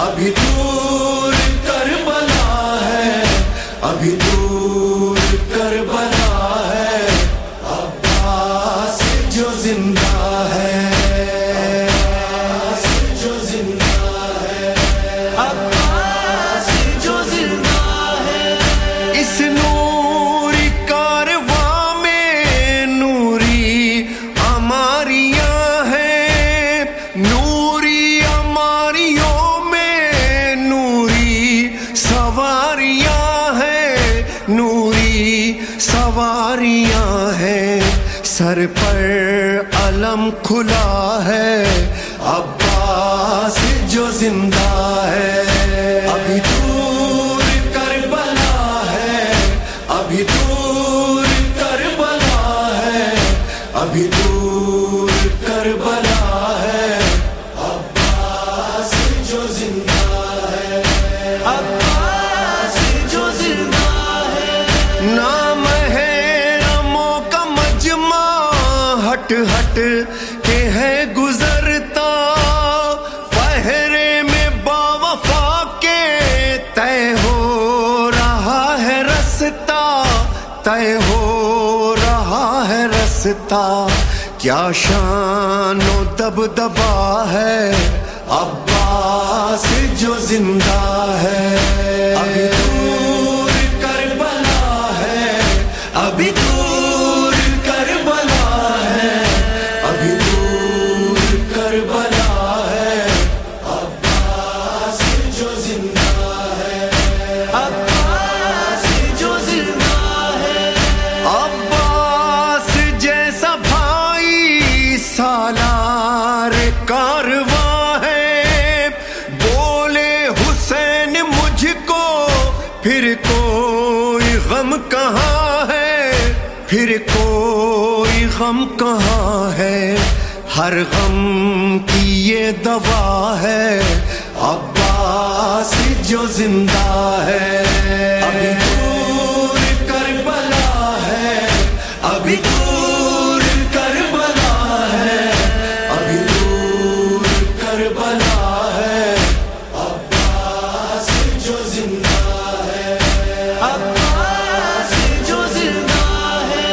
ابھی دور کربلا ہے، ابھی دور کربلا ہے، عباس جو زندہ ہے، عباس جو زندہ ہے، عباس جو زندہ ہے۔ اس نوری کارواں میں نوری ہماریاں ہیں، نوری ہماریوں میں نوری سواریاں ہیں، نوری سواریاں ہیں۔ سر پر علم کھلا ہے، عباس جو زندہ ہے، ابھی دور کربلا ہے، ابھی دور کربلا ہے، ابھی دور کربلا ہے، عباس جو زندہ ہے، عباس جو زندہ ہے۔ نام ہے رموں کا مجمع، ہٹ ہٹ کے ہے گزرتا، پہرے میں باوفا کے طے ہو رہا ہے رستہ، طے ہو رہا ہے رستہ۔ کیا شان و دبدبا ہے، عباس جو زندہ ہے، ابھی دور کربلا ہے، ابھی دور کربلا ہے، ابھی دور کربلا ہے، عباس جو زندہ ہے، عباس جو زندہ ہے۔ عباس جیسا بھائی سالار کارواں ہے، بولے حسین مجھ کو پھر کوئی غم کہاں ہے، پھر کوئی غم کہاں ہے۔ ہر غم کی یہ دوا ہے، عباس جو زندہ ہے، ابھی دور کربلا ہے، ابھی دور کربلا ہے، ابھی دور کربلا ہے، عباس جو زندہ ہے، عباس جو زندہ ہے۔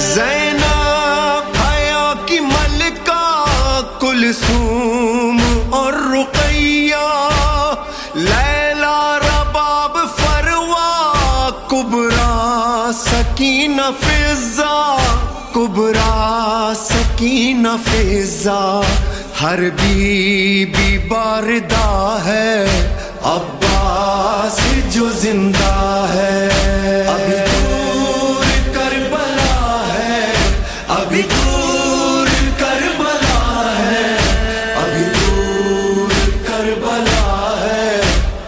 زینب حیا کی ملکہ، کلثوم اور Ruqayya, Laila Rabab Farwa, Kubra Sakina Fizza, Kubra Sakina Fizza. ہر بی بی باردہ ہے، عباس جو زندہ ہے، ابھی دور کربلا ہے، ابھی دور کربلا ہے، ابھی دور کربلا ہے،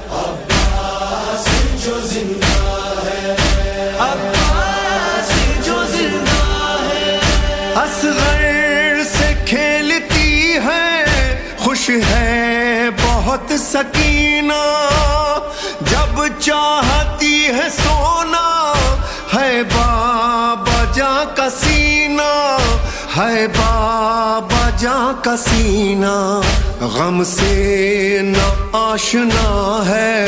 عباس جو زندہ ہے، عباس جو زندہ ہے۔ اصغر سے کھیلتی ہے، خوش ہے بہت سکینہ، جب چاہتی ہے سونا ہے بابا جاں کا سینہ، ہے بابا جاں کا سینہ۔ غم سے نہ آشنا ہے،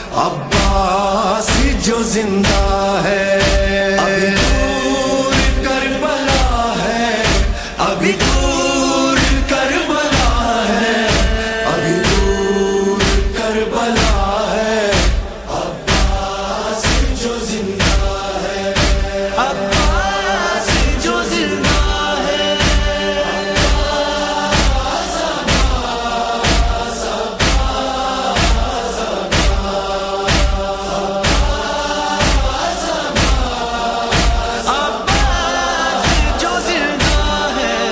عباس جو زندہ ہے، ابھی دور کربلا ہے، ابھی دور کربلا ہے، ابھی دور کربلا ہے، عباس جو زندہ ہے، عباس جو زندہ ہے، عباس عباس عباس عباس جو زندہ ہے۔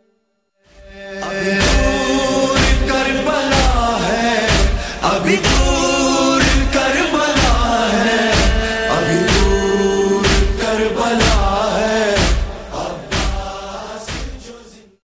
ابھی دور کربلا ہے، ابھی دور